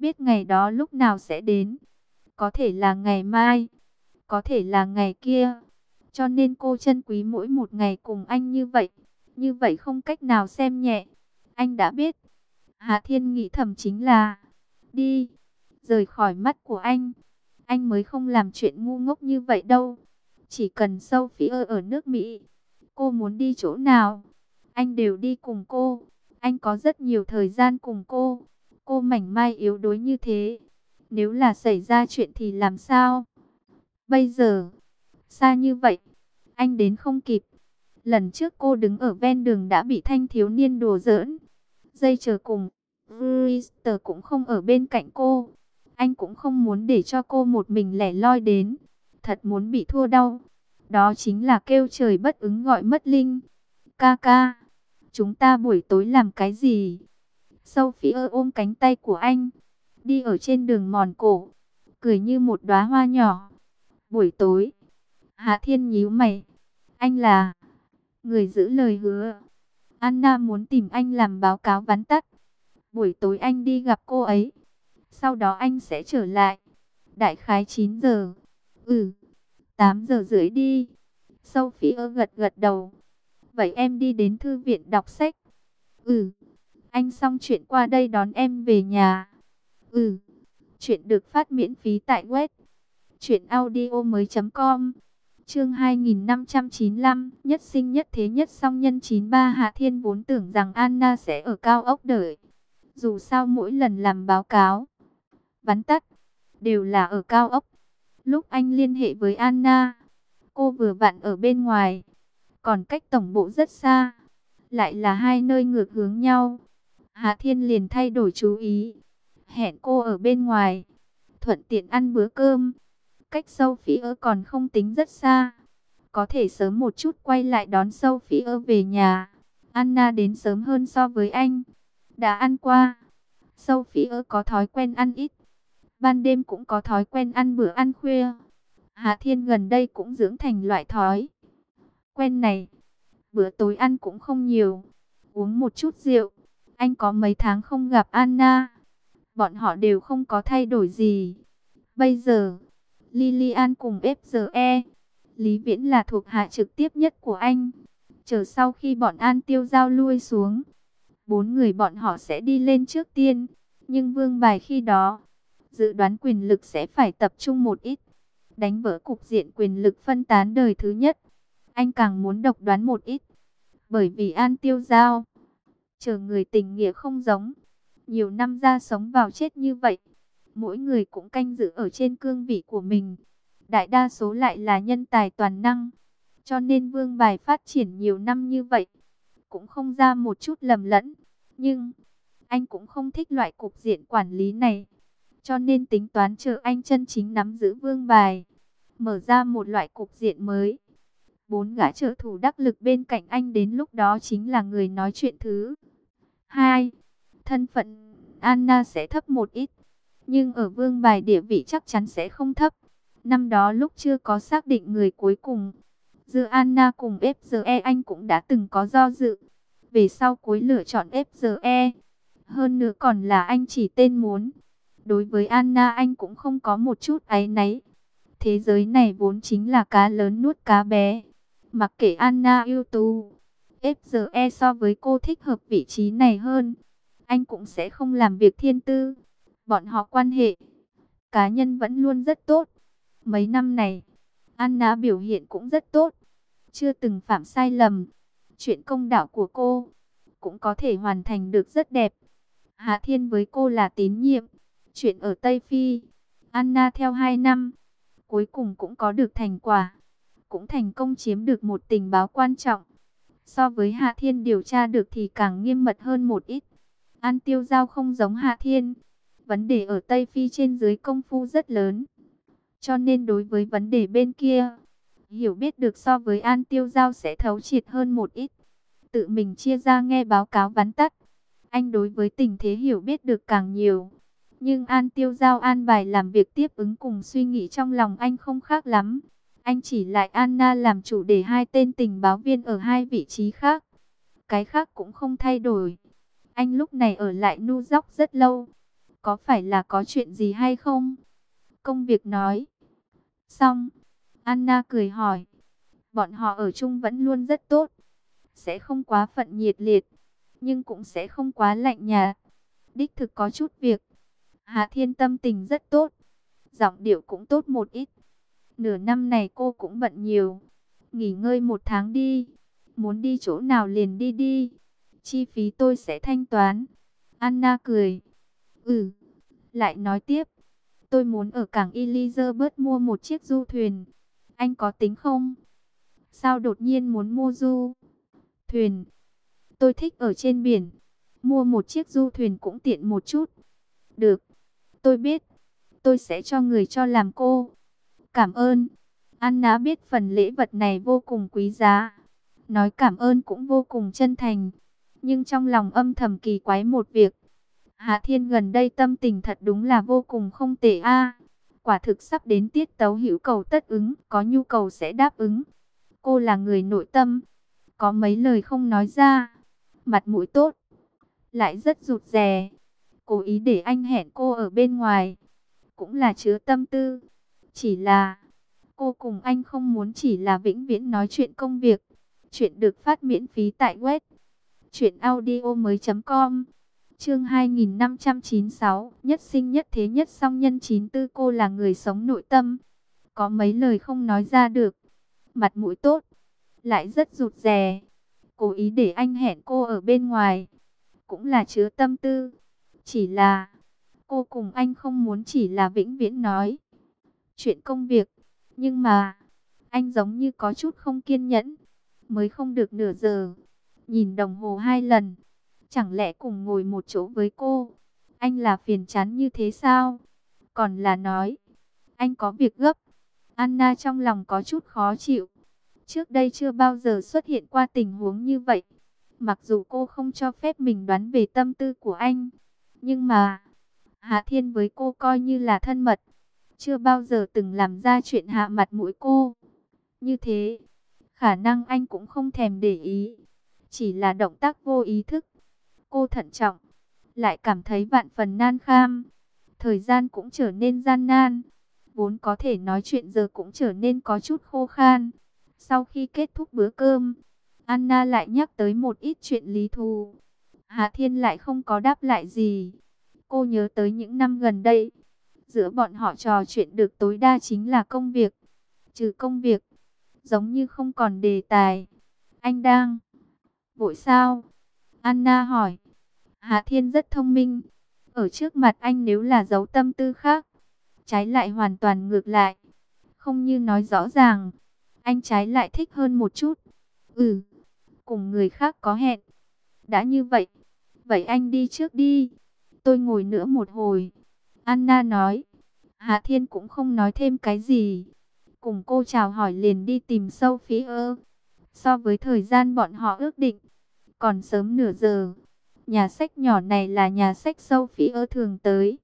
biết ngày đó lúc nào sẽ đến. Có thể là ngày mai, có thể là ngày kia. Cho nên cô trân quý mỗi một ngày cùng anh như vậy. Như vậy không cách nào xem nhẹ. Anh đã biết. Hà Thiên nghĩ thầm chính là đi, rời khỏi mắt của anh. Anh mới không làm chuyện ngu ngốc như vậy đâu. Chỉ cần Sophie ở nước Mỹ, cô muốn đi chỗ nào, anh đều đi cùng cô. Anh có rất nhiều thời gian cùng cô. Cô mảnh mai yếu đuối như thế, nếu là xảy ra chuyện thì làm sao? Bây giờ, xa như vậy, anh đến không kịp. Lần trước cô đứng ở ven đường đã bị thanh thiếu niên đùa giỡn. Dây chờ cùng, Brewster cũng không ở bên cạnh cô. Anh cũng không muốn để cho cô một mình lẻ loi đến. Thật muốn bị thua đau. Đó chính là kêu trời bất ứng gọi mất linh. Ca ca, chúng ta buổi tối làm cái gì? Sophie ôm cánh tay của anh, đi ở trên đường mòn cổ, cười như một đóa hoa nhỏ. Buổi tối, Hạ Thiên nhíu mày. Anh là người giữ lời hứa. Anna muốn tìm anh làm báo cáo vắn tắt. Buổi tối anh đi gặp cô ấy. Sau đó anh sẽ trở lại. Đại khái 9 giờ. 8 giờ rưỡi đi. Sophie gật gật đầu. Vậy em đi đến thư viện đọc sách. Anh xong chuyện qua đây đón em về nhà. Chuyện được phát miễn phí tại web truyệnaudiomoi.com. Chương 2595, nhất sinh nhất thế nhất song nhân 93. Hạ Thiên vốn tưởng rằng Anna sẽ ở cao ốc đợi. Dù sao mỗi lần làm báo cáo vắn tắt đều là ở cao ốc. Lúc anh liên hệ với Anna, cô vừa vặn ở bên ngoài, còn cách tổng bộ rất xa, lại là hai nơi ngược hướng nhau. Hạ Thiên liền thay đổi chú ý, hẹn cô ở bên ngoài, thuận tiện ăn bữa cơm. Cách Sophie còn không tính rất xa, có thể sớm một chút quay lại đón Sophie về nhà. Anna đến sớm hơn so với anh, đã ăn qua. Sophie có thói quen ăn ít, ban đêm cũng có thói quen ăn bữa ăn khuya. Hạ Thiên gần đây cũng dưỡng thành loại thói quen này. Bữa tối ăn cũng không nhiều, uống một chút rượu. Anh có mấy tháng không gặp Anna, bọn họ đều không có thay đổi gì. Bây giờ, Lilian cùng FGE, Lý Viễn là thuộc hạ trực tiếp nhất của anh. Chờ sau khi bọn An Tiêu Giao lui xuống, 4 người bọn họ sẽ đi lên trước tiên. Nhưng vương bài khi đó, dự đoán quyền lực sẽ phải tập trung một ít, đánh vỡ cục diện quyền lực phân tán đời thứ nhất. Anh càng muốn độc đoán một ít, bởi vì An Tiêu Giao, chờ người tình nghĩa không giống, nhiều năm ra sống vào chết như vậy. Mỗi người cũng canh giữ ở trên cương vị của mình, đại đa số lại là nhân tài toàn năng. Cho nên vương bài phát triển nhiều năm như vậy, cũng không ra một chút lầm lẫn. Nhưng, anh cũng không thích loại cục diện quản lý này. Cho nên tính toán chờ anh chân chính nắm giữ vương bài, mở ra một loại cục diện mới. 4 gã trợ thủ đắc lực bên cạnh anh đến lúc đó chính là người nói chuyện thứ hai. Thân phận Anna sẽ thấp một ít, nhưng ở vương bài địa vị chắc chắn sẽ không thấp. Năm đó lúc chưa có xác định người cuối cùng, giữa Anna cùng FGE anh cũng đã từng có do dự. Về sau cuối lựa chọn FGE. Hơn nữa còn là anh chỉ tên muốn. Đối với Anna anh cũng không có một chút áy náy. Thế giới này vốn chính là cá lớn nuốt cá bé. Mặc kệ Anna ưu tú, FGE so với cô thích hợp vị trí này hơn, anh cũng sẽ không làm việc thiên tư. Bọn họ quan hệ cá nhân vẫn luôn rất tốt. Mấy năm này, Anna biểu hiện cũng rất tốt, chưa từng phạm sai lầm. Chuyện công đạo của cô cũng có thể hoàn thành được rất đẹp. Hạ Thiên với cô là tín nhiệm. Chuyện ở Tây Phi, Anna theo 2 năm, cuối cùng cũng có được thành quả, cũng thành công chiếm được một tình báo quan trọng. So với Hạ Thiên điều tra được thì càng nghiêm mật hơn một ít. An Tiêu Giao không giống Hạ Thiên, vấn đề ở Tây Phi trên dưới công phu rất lớn. Cho nên đối với vấn đề bên kia, hiểu biết được so với An Tiêu Giao sẽ thấu triệt hơn một ít. Tự mình chia ra nghe báo cáo vắn tắt, anh đối với tình thế hiểu biết được càng nhiều. Nhưng An Tiêu Giao an bài làm việc tiếp ứng cùng suy nghĩ trong lòng anh không khác lắm. Anh chỉ lại Anna làm chủ để 2 tên tình báo viên ở 2 vị trí khác. Cái khác cũng không thay đổi. Anh lúc này ở lại New York rất lâu. có phải là có chuyện gì hay không? Công việc nói. Xong, Anna cười hỏi. Bọn họ ở chung vẫn luôn rất tốt. Sẽ không quá phận nhiệt liệt, nhưng cũng sẽ không quá lạnh nhạt. Đích thực có chút việc. Hạ Thiên tâm tình rất tốt. Giọng điệu cũng tốt một ít. Nửa năm này cô cũng bận nhiều. Nghỉ ngơi 1 tháng đi. Muốn đi chỗ nào liền đi đi. Chi phí tôi sẽ thanh toán. Anna cười. Ừ. Lại nói tiếp. Tôi muốn ở cảng Elizabeth mua một chiếc du thuyền. Anh có tính không? Sao đột nhiên muốn mua du thuyền? Tôi thích ở trên biển. Mua một chiếc du thuyền cũng tiện một chút. Được. Tôi biết. Tôi sẽ cho người cho làm cô. Cảm ơn. Anna biết phần lễ vật này vô cùng quý giá. Nói cảm ơn cũng vô cùng chân thành. Nhưng trong lòng âm thầm kỳ quái một việc. Hạ Thiên gần đây tâm tình thật đúng là vô cùng không tệ a. Quả thực sắp đến tiết tấu hữu cầu tất ứng, có nhu cầu sẽ đáp ứng. Cô là người nội tâm, có mấy lời không nói ra. Mặt mũi tốt, lại rất rụt rè. Cố ý để anh hẹn cô ở bên ngoài, cũng là chứa tâm tư. Chỉ là cô cùng anh không muốn chỉ là vĩnh viễn nói chuyện công việc. Chuyện được phát miễn phí tại web truyệnaudiomoi.com. Chương 2596, nhất sinh nhất thế nhất song nhân 94. Cô là người sống nội tâm, có mấy lời không nói ra được. Mặt mũi tốt, lại rất rụt rè. Cố ý để anh hẹn cô ở bên ngoài, cũng là chứa tâm tư. Chỉ là cô cùng anh không muốn chỉ là vĩnh viễn nói chuyện công việc. Nhưng mà anh giống như có chút không kiên nhẫn. Mới không được nửa giờ, nhìn đồng hồ 2 lần. Chẳng lẽ cùng ngồi một chỗ với cô, anh là phiền chán như thế sao? Còn là nói, anh có việc gấp. Anna trong lòng có chút khó chịu. Trước đây chưa bao giờ xuất hiện qua tình huống như vậy. Mặc dù cô không cho phép mình đoán về tâm tư của anh, nhưng mà Hạ Thiên với cô coi như là thân mật. Chưa bao giờ từng làm ra chuyện hạ mặt mũi cô. Như thế, khả năng anh cũng không thèm để ý. Chỉ là động tác vô ý thức. Cô thận trọng, lại cảm thấy vạn phần nan kham. Thời gian cũng trở nên gian nan. Vốn có thể nói chuyện giờ cũng trở nên có chút khô khan. Sau khi kết thúc bữa cơm, Anna lại nhắc tới một ít chuyện lý thú. Hạ Thiên lại không có đáp lại gì. Cô nhớ tới những năm gần đây, giữa bọn họ trò chuyện được tối đa chính là công việc. Trừ công việc, giống như không còn đề tài. Anh đang vội sao? Anna hỏi. Hạ Thiên rất thông minh. Ở trước mặt anh nếu là giấu tâm tư khác, trái lại hoàn toàn ngược lại. Không như nói rõ ràng, anh trái lại thích hơn một chút. Ừ, cùng người khác có hẹn. Đã như vậy, vậy anh đi trước đi. Tôi ngồi nữa một hồi. Anna nói. Hạ Thiên cũng không nói thêm cái gì. Cùng cô chào hỏi liền đi tìm Sophie. So với thời gian bọn họ ước định, còn sớm nửa giờ. Nhà sách nhỏ này là nhà sách Sophie thường tới.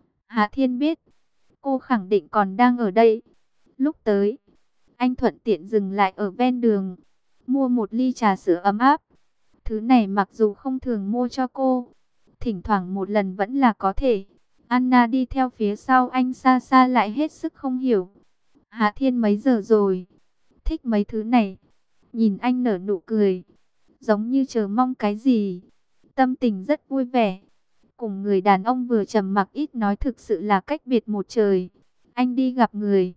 Hạ Thiên biết, cô khẳng định còn đang ở đây. Lúc tới, anh thuận tiện dừng lại ở ven đường, mua một ly trà sữa ấm áp. Thứ này mặc dù không thường mua cho cô, thỉnh thoảng một lần vẫn là có thể. Anna đi theo phía sau anh xa xa lại hết sức không hiểu. Hạ Thiên mấy giờ rồi? Thích mấy thứ này. Nhìn anh nở nụ cười, giống như chờ mong cái gì. Tâm tình rất vui vẻ. Cùng người đàn ông vừa trầm mặc ít nói thực sự là cách biệt một trời. Anh đi gặp người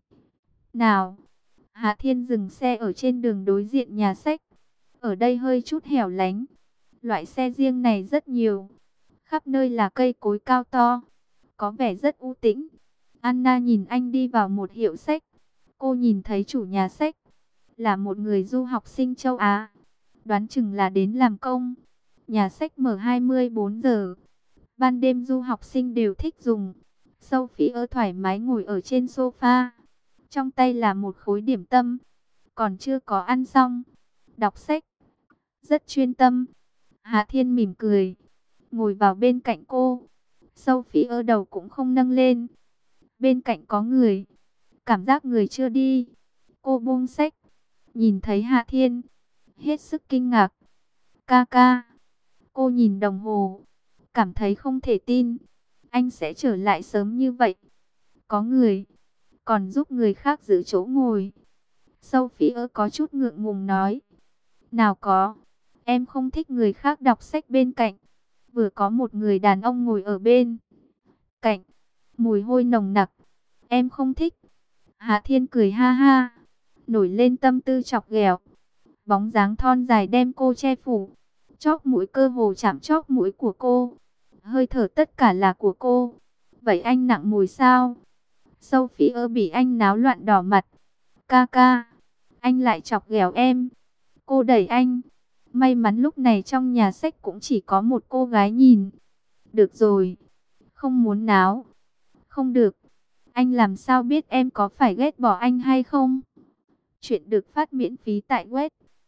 nào? Hạ Thiên dừng xe ở trên đường đối diện nhà sách. Ở đây hơi chút hẻo lánh. Loại xe riêng này rất nhiều. Khắp nơi là cây cối cao to, có vẻ rất u tĩnh. Anna nhìn anh đi vào một hiệu sách. Cô nhìn thấy chủ nhà sách là một người du học sinh châu Á. Đoán chừng là đến làm công. Nhà sách mở 24 giờ. Ban đêm du học sinh đều thích dùng. Sophie thoải mái ngồi ở trên sofa. Trong tay là một khối điểm tâm. Còn chưa có ăn xong. Đọc sách. Rất chuyên tâm. Hạ Thiên mỉm cười, ngồi vào bên cạnh cô. Sophie đầu cũng không nâng lên. Bên cạnh có người. Cảm giác người chưa đi. Cô buông sách, nhìn thấy Hạ Thiên, hết sức kinh ngạc. Ca ca. Cô nhìn đồng hồ, cảm thấy không thể tin. anh sẽ trở lại sớm như vậy. Có người, còn giúp người khác giữ chỗ ngồi. Sophie có chút ngượng ngùng nói. Nào có, em không thích người khác đọc sách bên cạnh. Vừa có một người đàn ông ngồi ở bên cạnh, mùi hôi nồng nặc. Em không thích. Hạ Thiên cười ha ha, nổi lên tâm tư chọc ghẹo. Bóng dáng thon dài đem cô che phủ. Chóp mũi cơ hồ chạm chóp mũi của cô. Hơi thở tất cả là của cô. Vậy anh nặng mùi sao? Sophie bị anh náo loạn đỏ mặt. Ca ca, anh lại chọc ghẹo em. Cô đẩy anh. May mắn lúc này trong nhà sách cũng chỉ có một cô gái nhìn. Được rồi, không muốn náo. Không được, anh làm sao biết em có phải ghét bỏ anh hay không? Chuyện được phát miễn phí tại web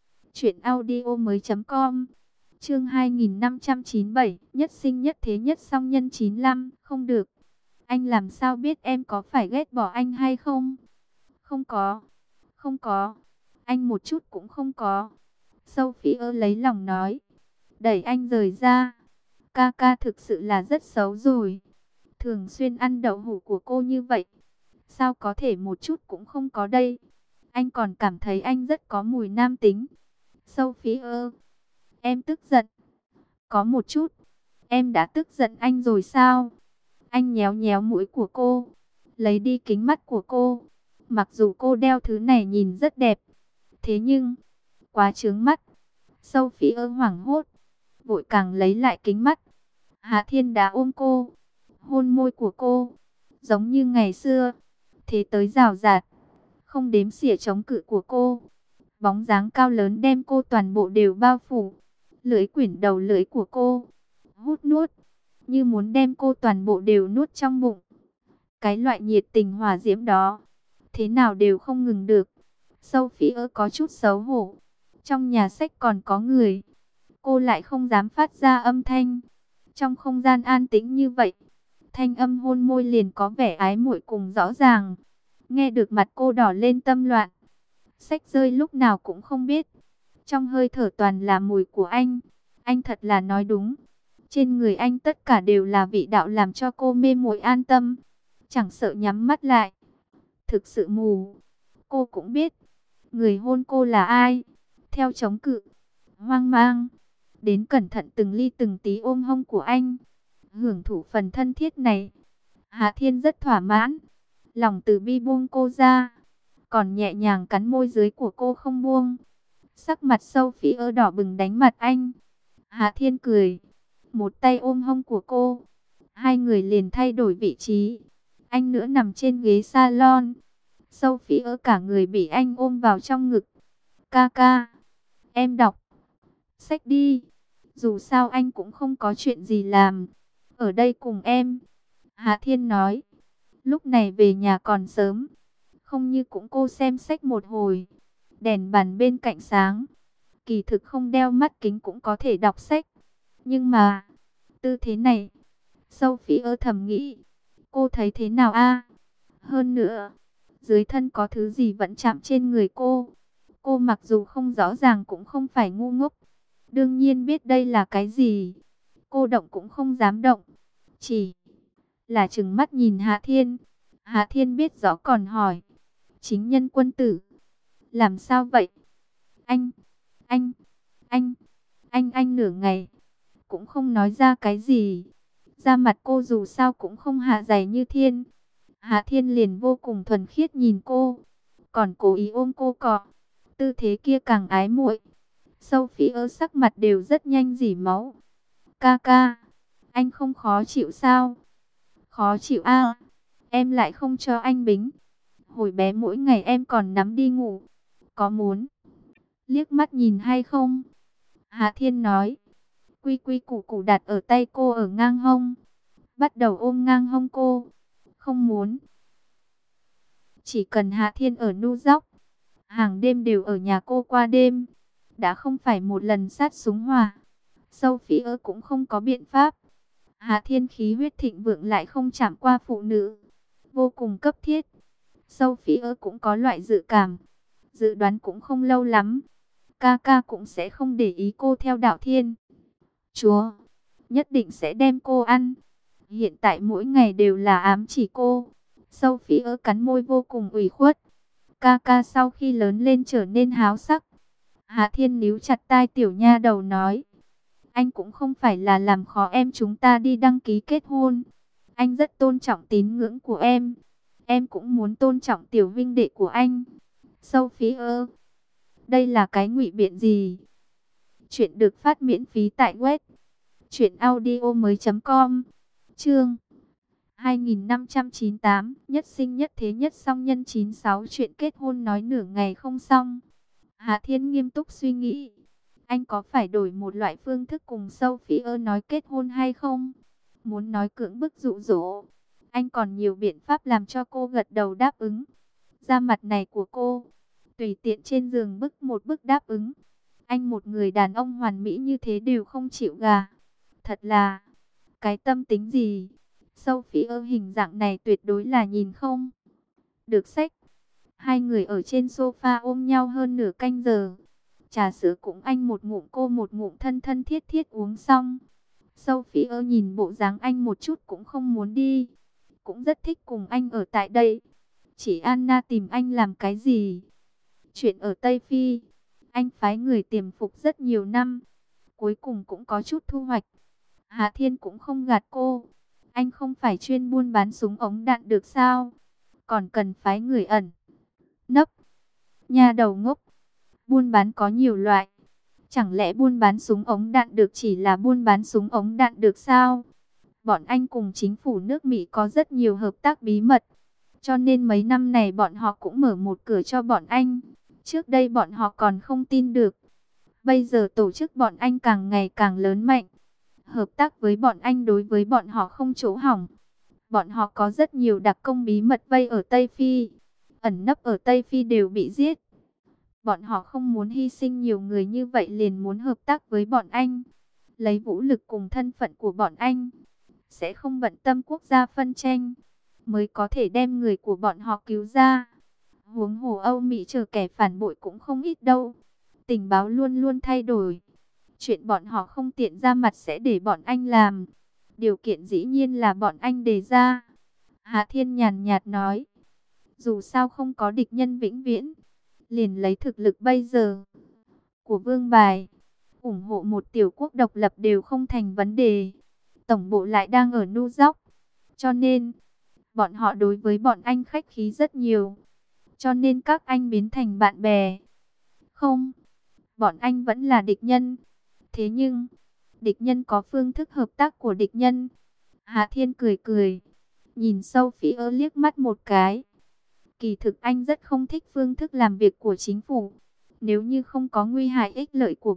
truyệnaudiomoi.com. Chương 2597, nhất sinh nhất thế nhất song nhân 95, không được. Anh làm sao biết em có phải ghét bỏ anh hay không? Không có, không có, anh một chút cũng không có. Sophie lấy lòng nói, đẩy anh rời ra. Ca ca thực sự là rất xấu rồi. Thường xuyên ăn đậu hũ của cô như vậy. Sao có thể một chút cũng không có đây? Anh còn cảm thấy anh rất có mùi nam tính. Sophie em tức giận. Có một chút. Em đã tức giận anh rồi sao? Anh nhéo nhéo mũi của cô, lấy đi kính mắt của cô. Mặc dù cô đeo thứ này nhìn rất đẹp, thế nhưng quá chướng mắt. Sophie hoảng hốt, vội càng lấy lại kính mắt. Hạ Thiên đã ôm cô, hôn môi của cô, giống như ngày xưa. Thế tới rào rạt, không đếm xỉa chống cự của cô. Bóng dáng cao lớn đem cô toàn bộ đều bao phủ. Lưỡi quyển đầu lưỡi của cô, hút nuốt, như muốn đem cô toàn bộ đều nuốt trong bụng. Cái loại nhiệt tình hỏa diễm đó, thế nào đều không ngừng được. Sophie có chút xấu hổ. Trong nhà sách còn có người, cô lại không dám phát ra âm thanh. Trong không gian an tĩnh như vậy, thanh âm hôn môi liền có vẻ ái muội cùng rõ ràng. Nghe được mặt cô đỏ lên tâm loạn. Sách rơi lúc nào cũng không biết. Trong hơi thở toàn là mùi của anh. Anh thật là nói đúng. Trên người anh tất cả đều là vị đạo làm cho cô mê muội an tâm. Chẳng sợ nhắm mắt lại. Thực sự mù. Cô cũng biết. Người hôn cô là ai. Theo chống cự. Hoang mang. Đến cẩn thận từng ly từng tí ôm hông của anh. Hưởng thụ phần thân thiết này. Hạ Thiên rất thỏa mãn. Lòng từ bi buông cô ra. Còn nhẹ nhàng cắn môi dưới của cô không buông. Sắc mặt Sophie đỏ bừng đánh mặt anh. Hạ Thiên cười. Một tay ôm hông của cô. Hai người liền thay đổi vị trí. Anh nữa nằm trên ghế salon. Sophie cả người bị anh ôm vào trong ngực. Ca ca, em đọc sách đi. Dù sao anh cũng không có chuyện gì làm. Ở đây cùng em. Hạ Thiên nói. Lúc này về nhà còn sớm. Không như cũng cô xem sách một hồi. Đèn bàn bên cạnh sáng. Kỳ thực không đeo mắt kính cũng có thể đọc sách. Nhưng mà, tư thế này, Sophie thầm nghĩ. Cô thấy thế nào a? Hơn nữa, dưới thân có thứ gì vẫn chạm trên người cô. Cô mặc dù không rõ ràng cũng không phải ngu ngốc. Đương nhiên biết đây là cái gì. Cô động cũng không dám động. Chỉ là trừng mắt nhìn Hạ Thiên. Hạ Thiên biết rõ còn hỏi. Chính nhân quân tử. Làm sao vậy? Anh, anh, anh nửa ngày. Cũng không nói ra cái gì. Da mặt cô dù sao cũng không hạ dày như Thiên. Hạ Thiên liền vô cùng thuần khiết nhìn cô. Còn cố ý ôm cô cọ. Tư thế kia càng ái muội. Sophie sắc mặt đều rất nhanh rỉ máu. Ca ca, anh không khó chịu sao? Khó chịu à? Em lại không cho anh bính. Hồi bé mỗi ngày em còn nắm đi ngủ. Có muốn liếc mắt nhìn hay không? Hạ Thiên nói. Quy quy củ củ đặt ở tay cô ở ngang hông. Bắt đầu ôm ngang hông cô. Không muốn. Chỉ cần Hạ Thiên ở New York, hàng đêm đều ở nhà cô qua đêm. Đã không phải một lần sát súng hỏa. Sophie cũng không có biện pháp. Hạ Thiên khí huyết thịnh vượng lại không chạm qua phụ nữ. Vô cùng cấp thiết. Sophie cũng có loại dự cảm. Dự đoán cũng không lâu lắm. Ca ca cũng sẽ không để ý cô theo đạo Thiên Chúa. Nhất định sẽ đem cô ăn. Hiện tại mỗi ngày đều là ám chỉ cô. Sophie cắn môi vô cùng ủy khuất. Ca ca sau khi lớn lên trở nên háo sắc. Hạ Thiên níu chặt tai tiểu nha đầu nói. Anh cũng không phải là làm khó em chúng ta đi đăng ký kết hôn. Anh rất tôn trọng tín ngưỡng của em. Em cũng muốn tôn trọng tiểu vinh đệ của anh. Sophie đây là cái ngụy biện gì? Chuyện được phát miễn phí tại web truyệnaudiomoi.com. Chương 2598, nhất sinh nhất thế nhất song nhân 96. Chuyện kết hôn nói nửa ngày không xong. Hạ Thiên nghiêm túc suy nghĩ. Anh có phải đổi một loại phương thức cùng Sophie nói kết hôn hay không? Muốn nói cưỡng bức dụ dỗ, anh còn nhiều biện pháp làm cho cô gật đầu đáp ứng. Da mặt này của cô, tùy tiện trên giường bức một bức đáp ứng. Anh một người đàn ông hoàn mỹ như thế đều không chịu gà. Thật là, cái tâm tính gì? Sophie hình dạng này tuyệt đối là nhìn không được sách. Hai người ở trên sofa ôm nhau hơn nửa canh giờ. Trà sữa cũng anh một ngụm cô một ngụm, thân thân thiết thiết uống xong. Sophie nhìn bộ dáng anh một chút cũng không muốn đi. Cũng rất thích cùng anh ở tại đây. Chỉ Anna tìm anh làm cái gì? Chuyện ở Tây Phi, anh phái người tiềm phục rất nhiều năm. Cuối cùng cũng có chút thu hoạch. Hạ Thiên cũng không gạt cô. Anh không phải chuyên buôn bán súng ống đạn được sao? Còn cần phái người ẩn nấp. Nha đầu ngốc. Buôn bán có nhiều loại. Chẳng lẽ buôn bán súng ống đạn được chỉ là buôn bán súng ống đạn được sao? Bọn anh cùng chính phủ nước Mỹ có rất nhiều hợp tác bí mật. Cho nên mấy năm này bọn họ cũng mở một cửa cho bọn anh. Trước đây bọn họ còn không tin được. Bây giờ tổ chức bọn anh càng ngày càng lớn mạnh. Hợp tác với bọn anh đối với bọn họ không chỗ hỏng. Bọn họ có rất nhiều đặc công bí mật vây ở Tây Phi. Ẩn nấp ở Tây Phi đều bị giết. Bọn họ không muốn hy sinh nhiều người như vậy liền muốn hợp tác với bọn anh. Lấy vũ lực cùng thân phận của bọn anh. Sẽ không bận tâm quốc gia phân tranh. Mới có thể đem người của bọn họ cứu ra. Huống hồ Âu Mỹ chờ kẻ phản bội cũng không ít đâu. Tình báo luôn luôn thay đổi. Chuyện bọn họ không tiện ra mặt sẽ để bọn anh làm. Điều kiện dĩ nhiên là bọn anh đề ra. Hạ Thiên nhàn nhạt nói. Dù sao không có địch nhân vĩnh viễn. Liền lấy thực lực bây giờ của Vương Bài, ủng hộ một tiểu quốc độc lập đều không thành vấn đề. Tổng bộ lại đang ở New York. Cho nên, bọn họ đối với bọn anh khách khí rất nhiều. Cho nên các anh biến thành bạn bè. Không, bọn anh vẫn là địch nhân. Thế nhưng, địch nhân có phương thức hợp tác của địch nhân. Hạ Thiên cười cười, nhìn Sophie liếc mắt một cái. Kỳ thực anh rất không thích phương thức làm việc của chính phủ. Nếu như không có nguy hại ích lợi của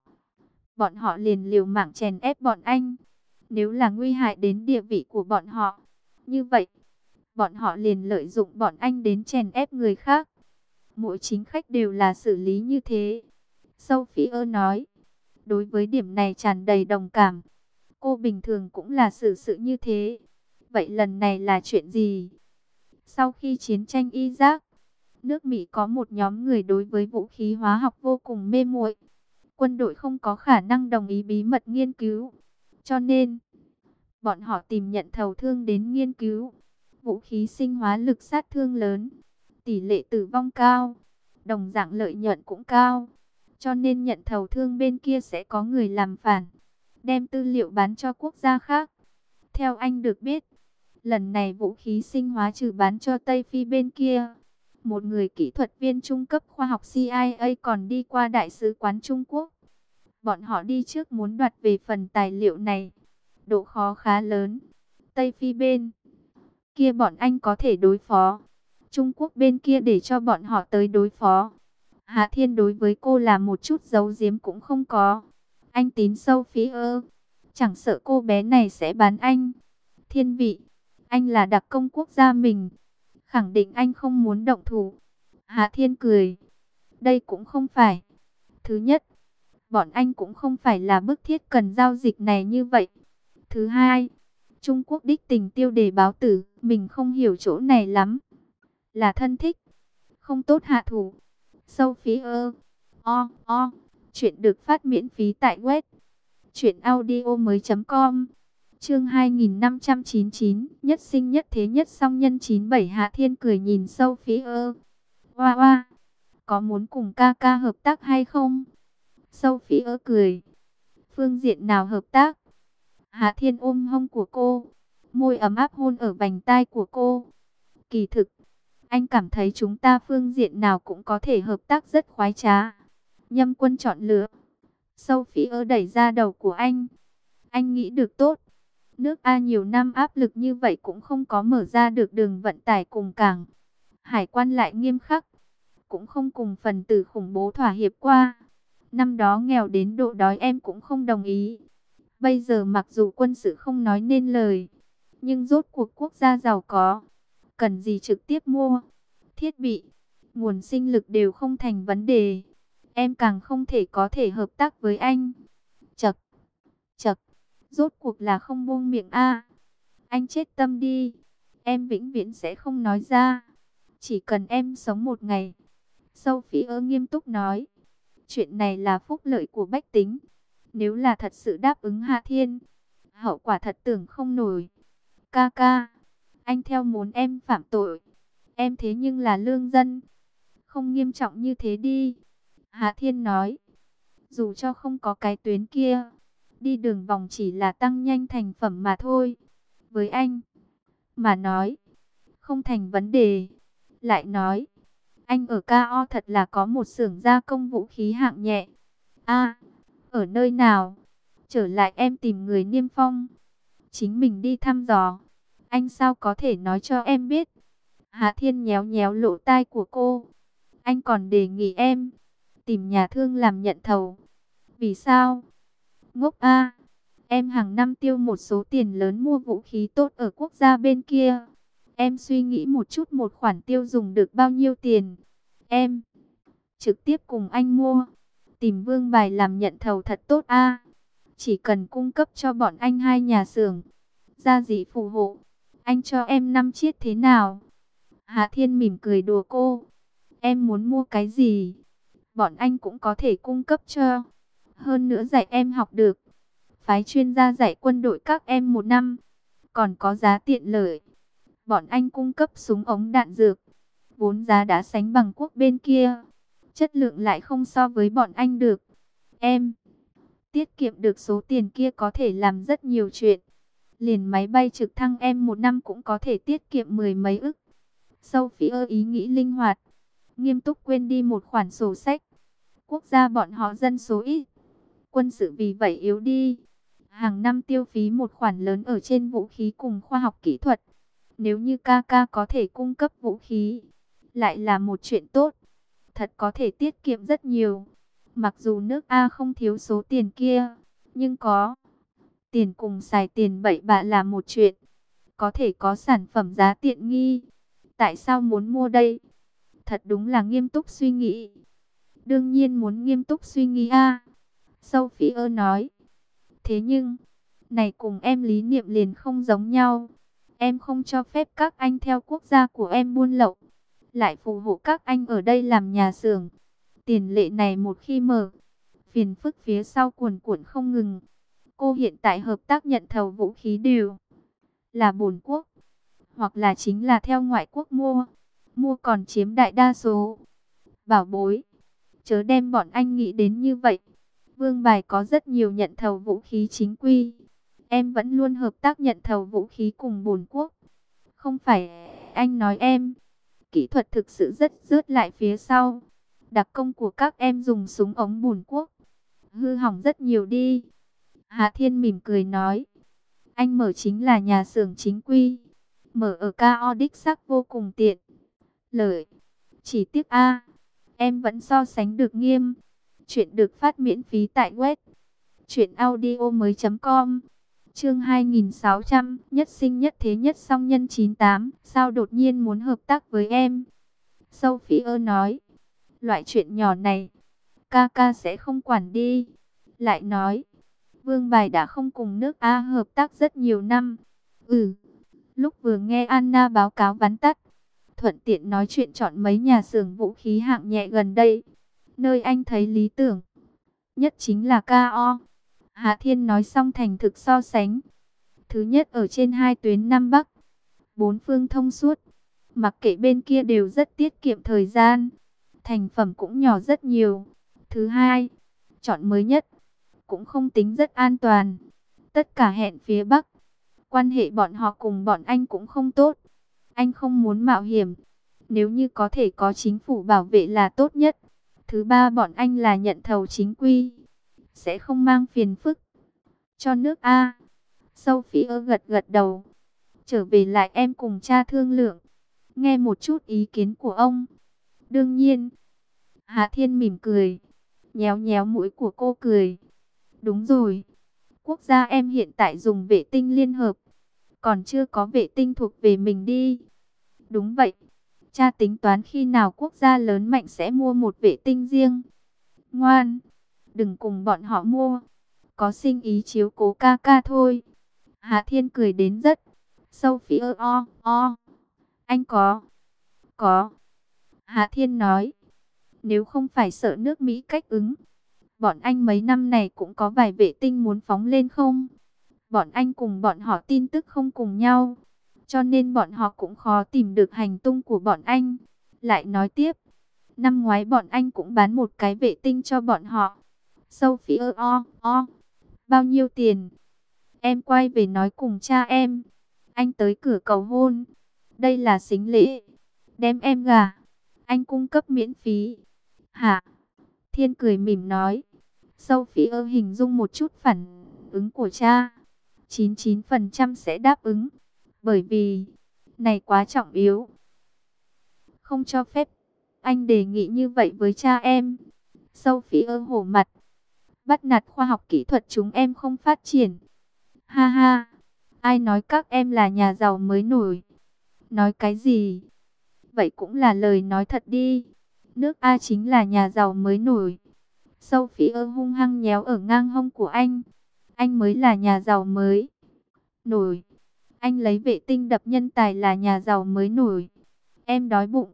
bọn họ liền liều mạng chèn ép bọn anh. Nếu là nguy hại đến địa vị của bọn họ, như vậy, bọn họ liền lợi dụng bọn anh đến chèn ép người khác. Mỗi chính khách đều là xử lý như thế. Sophie nói, đối với điểm này tràn đầy đồng cảm. Cô bình thường cũng là xử sự như thế. Vậy lần này là chuyện gì? Sau khi chiến tranh Iraq, nước Mỹ có một nhóm người đối với vũ khí hóa học vô cùng mê muội. Quân đội không có khả năng đồng ý bí mật nghiên cứu. Cho nên, bọn họ tìm nhận thầu thương đến nghiên cứu. Vũ khí sinh hóa lực sát thương lớn, tỷ lệ tử vong cao, đồng dạng lợi nhuận cũng cao. Cho nên nhận thầu thương bên kia sẽ có người làm phản, đem tư liệu bán cho quốc gia khác. Theo anh được biết, lần này vũ khí sinh hóa trừ bán cho Tây Phi bên kia, một người kỹ thuật viên trung cấp khoa học CIA còn đi qua Đại sứ quán Trung Quốc. Bọn họ đi trước muốn đoạt về phần tài liệu này. Độ khó khá lớn. Tây Phi bên kia bọn anh có thể đối phó. Trung Quốc bên kia để cho bọn họ tới đối phó. Hạ Thiên đối với cô là một chút giấu giếm cũng không có. Anh tín Sophie chẳng sợ cô bé này sẽ bán anh. Thiên vị, anh là đặc công quốc gia mình. Khẳng định anh không muốn động thủ. Hạ Thiên cười. Đây cũng không phải. Thứ nhất, bọn anh cũng không phải là bức thiết cần giao dịch này như vậy. Thứ hai, Trung Quốc đích tình tiêu đề báo tử, mình không hiểu chỗ này lắm. Là thân thích, không tốt hạ thủ. Sophie chuyện được phát miễn phí tại web truyệnaudiomoi.com. Chương 2599, nhất sinh nhất thế nhất song nhân 97. Hạ Thiên cười nhìn Sophie. Hoa hoa, có muốn cùng ca ca hợp tác hay không? Sophie cười. Phương diện nào hợp tác? Hạ Thiên ôm hông của cô, môi ấm áp hôn ở vành tai của cô. Kỳ thực, anh cảm thấy chúng ta phương diện nào cũng có thể hợp tác rất khoái trá. Nhâm Quân chọn lựa. Sophie đẩy ra đầu của anh. Anh nghĩ được tốt. Nước A nhiều năm áp lực như vậy cũng không có mở ra được đường vận tải cùng cảng. Hải quan lại nghiêm khắc, cũng không cùng phần tử khủng bố thỏa hiệp qua. Năm đó nghèo đến độ đói em cũng không đồng ý. Bây giờ mặc dù quân sự không nói nên lời, nhưng rốt cuộc quốc gia giàu có, cần gì trực tiếp mua. Thiết bị, nguồn sinh lực đều không thành vấn đề. Em càng không thể có thể hợp tác với anh. Chậc, chậc, rốt cuộc là không buông miệng a. Anh chết tâm đi. Em vĩnh viễn sẽ không nói ra. Chỉ cần em sống một ngày. Sophie nghiêm túc nói. Chuyện này là phúc lợi của bách tính. Nếu là thật sự đáp ứng Hạ Thiên, hậu quả thật tưởng không nổi. Ca ca, anh theo muốn em phạm tội. Em thế nhưng là lương dân. Không nghiêm trọng như thế đi. Hạ Thiên nói. Dù cho không có cái tuyến kia, đi đường vòng chỉ là tăng nhanh thành phẩm mà thôi. Với anh mà nói, không thành vấn đề. Lại nói, anh ở KO thật là có một xưởng gia công vũ khí hạng nhẹ. À, ở nơi nào? Trở lại em tìm người niêm phong. Chính mình đi thăm dò. Anh sao có thể nói cho em biết? Hạ Thiên nhéo nhéo lỗ tai của cô. Anh còn đề nghị em tìm nhà thương làm nhận thầu. Vì sao? Ngốc a, em hàng năm tiêu một số tiền lớn mua vũ khí tốt ở quốc gia bên kia. Em suy nghĩ một chút một khoản tiêu dùng được bao nhiêu tiền. Em trực tiếp cùng anh mua. Tìm Vương Bài làm nhận thầu thật tốt a. Chỉ cần cung cấp cho bọn anh 2 nhà xưởng, gia dị phù hộ. Anh cho em 5 chiếc thế nào? Hạ Thiên mỉm cười đùa cô. Em muốn mua cái gì? Bọn anh cũng có thể cung cấp cho. Hơn nữa dạy em học được. Phái chuyên gia dạy quân đội các em 1 năm. Còn có giá tiện lợi. Bọn anh cung cấp súng ống đạn dược. Vốn giá đã sánh bằng quốc bên kia. Chất lượng lại không so với bọn anh được. Em tiết kiệm được số tiền kia có thể làm rất nhiều chuyện. Liền máy bay trực thăng em 1 năm cũng có thể tiết kiệm 10 mấy ức. Sophie ý nghĩ linh hoạt. Nghiêm túc quên đi một khoản sổ sách. Quốc gia bọn họ dân số ít. Quân sự vì vậy yếu đi. Hàng năm tiêu phí một khoản lớn ở trên vũ khí cùng khoa học kỹ thuật. Nếu như ca có thể cung cấp vũ khí, lại là một chuyện tốt. Thật có thể tiết kiệm rất nhiều. Mặc dù nước A không thiếu số tiền kia, nhưng có tiền cùng xài tiền bậy bạ là một chuyện. Có thể có sản phẩm giá tiện nghi. Tại sao muốn mua đây? Thật đúng là nghiêm túc suy nghĩ. Đương nhiên muốn nghiêm túc suy nghĩ a. Sophie nói. Thế nhưng, này cùng em lý niệm liền không giống nhau. Em không cho phép các anh theo quốc gia của em buôn lậu. Lại phù hộ các anh ở đây làm nhà xưởng. Tiền lệ này một khi mở, phiền phức phía sau cuồn cuộn không ngừng. Cô hiện tại hợp tác nhận thầu vũ khí đều là bổn quốc, hoặc là chính là theo ngoại quốc mua. Mua còn chiếm đại đa số. Bảo bối, chớ đem bọn anh nghĩ đến như vậy. Vương Bài có rất nhiều nhận thầu vũ khí chính quy. Em vẫn luôn hợp tác nhận thầu vũ khí cùng bổn quốc. Không phải anh nói em, kỹ thuật thực sự rất rớt lại phía sau. Đặc công của các em dùng súng ống bổn quốc, hư hỏng rất nhiều đi. Hạ Thiên mỉm cười nói. Anh mở chính là nhà xưởng chính quy. Mở ở KO đích xác vô cùng tiện lợi. Chỉ tiếc a, em vẫn so sánh được nghiêm. Chuyện được phát miễn phí tại web truyệnaudiomoi.com. Chương 2600, nhất sinh nhất thế nhất song nhân 98, sao đột nhiên muốn hợp tác với em? Sophie nói, loại chuyện nhỏ này, ca sẽ không quản đi. Lại nói, Vương Bài đã không cùng nước A hợp tác rất nhiều năm. Lúc vừa nghe Anna báo cáo vắn tắt, thuận tiện nói chuyện chọn mấy nhà xưởng vũ khí hạng nhẹ gần đây. Nơi anh thấy lý tưởng nhất chính là KO. Hạ Thiên nói xong thành thực so sánh. Thứ nhất ở trên hai tuyến Nam Bắc, bốn phương thông suốt. Mặc kệ bên kia đều rất tiết kiệm thời gian. Thành phẩm cũng nhỏ rất nhiều. Thứ hai, chọn mới nhất, cũng không tính rất an toàn. Tất cả hẹn phía Bắc. Quan hệ bọn họ cùng bọn anh cũng không tốt. Anh không muốn mạo hiểm. Nếu như có thể có chính phủ bảo vệ là tốt nhất. Thứ ba, bọn anh là nhận thầu chính quy, sẽ không mang phiền phức cho nước A. Sophie gật gật đầu. Trở về lại em cùng cha thương lượng, nghe một chút ý kiến của ông. Đương nhiên. Hà Thiên mỉm cười, nhéo nhéo mũi của cô cười. Đúng rồi, quốc gia em hiện tại dùng vệ tinh liên hợp, còn chưa có vệ tinh thuộc về mình đi. Đúng vậy, cha tính toán khi nào quốc gia lớn mạnh sẽ mua một vệ tinh riêng. Ngoan, đừng cùng bọn họ mua, có sinh ý chiếu cố ca ca thôi. Hà Thiên cười đến rất. Sophie anh có. Hà Thiên nói, nếu không phải sợ nước Mỹ cách ứng, bọn anh mấy năm này cũng có vài vệ tinh muốn phóng lên không. Bọn anh cùng bọn họ tin tức không cùng nhau, cho nên bọn họ cũng khó tìm được hành tung của bọn anh. Lại nói tiếp, năm ngoái bọn anh cũng bán một cái vệ tinh cho bọn họ. Sophie bao nhiêu tiền? Em quay về nói cùng cha em. Anh tới cửa cầu hôn. Đây là sính lễ. Đem em gả, anh cung cấp miễn phí. Hả? Thiên cười mỉm nói. Sophie hình dung một chút phản ứng của cha. 99% sẽ đáp ứng. Bởi vì này quá trọng yếu, không cho phép anh đề nghị như vậy với cha em. Sophie hổ mặt. Bắt nạt khoa học kỹ thuật chúng em không phát triển. Ha ha, ai nói các em là nhà giàu mới nổi? Nói cái gì? Vậy cũng là lời nói thật đi. Nước A chính là nhà giàu mới nổi. Sophie hung hăng nhéo ở ngang hông của anh. Anh mới là nhà giàu mới nổi. Anh lấy vệ tinh đập nhân tài là nhà giàu mới nổi. Em đói bụng.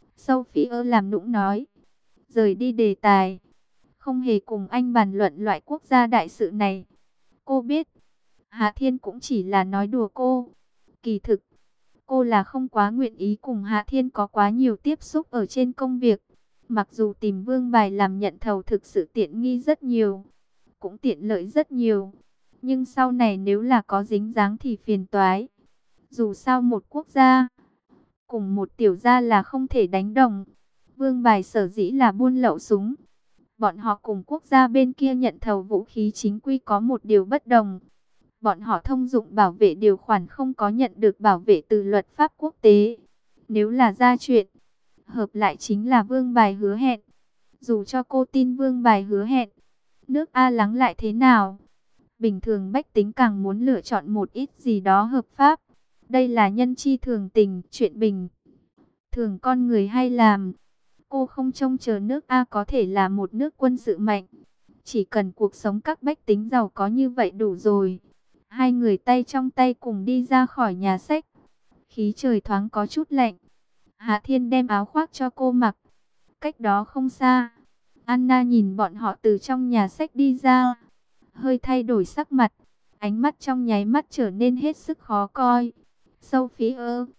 Sophie làm nũng nói. Rời đi đề tài. Không hề cùng anh bàn luận loại quốc gia đại sự này. Cô biết, Hà Thiên cũng chỉ là nói đùa cô. Kỳ thực, cô là không quá nguyện ý cùng Hà Thiên có quá nhiều tiếp xúc ở trên công việc. Mặc dù tìm Vương Bài làm nhận thầu thực sự tiện nghi rất nhiều, cũng tiện lợi rất nhiều, nhưng sau này nếu là có dính dáng thì phiền toái. Dù sao một quốc gia cùng một tiểu gia là không thể đánh đồng. Vương Bài sở dĩ là buôn lậu súng. Bọn họ cùng quốc gia bên kia nhận thầu vũ khí chính quy có một điều bất đồng. Bọn họ thông dụng bảo vệ điều khoản không có nhận được bảo vệ từ luật pháp quốc tế. Nếu là ra chuyện, hợp lại chính là Vương Bài hứa hẹn. Dù cho cô tin Vương Bài hứa hẹn, nước A lắng lại thế nào? Bình thường bách tính càng muốn lựa chọn một ít gì đó hợp pháp. Đây là nhân chi thường tình, chuyện bình thường con người hay làm. Cô không trông chờ nước A có thể là một nước quân sự mạnh. Chỉ cần cuộc sống các bách tính giàu có như vậy đủ rồi. Hai người tay trong tay cùng đi ra khỏi nhà sách. Khí trời thoáng có chút lạnh. Hạ Thiên đem áo khoác cho cô mặc. Cách đó không xa, Anna nhìn bọn họ từ trong nhà sách đi ra, hơi thay đổi sắc mặt, ánh mắt trong nháy mắt trở nên hết sức khó coi. Sophie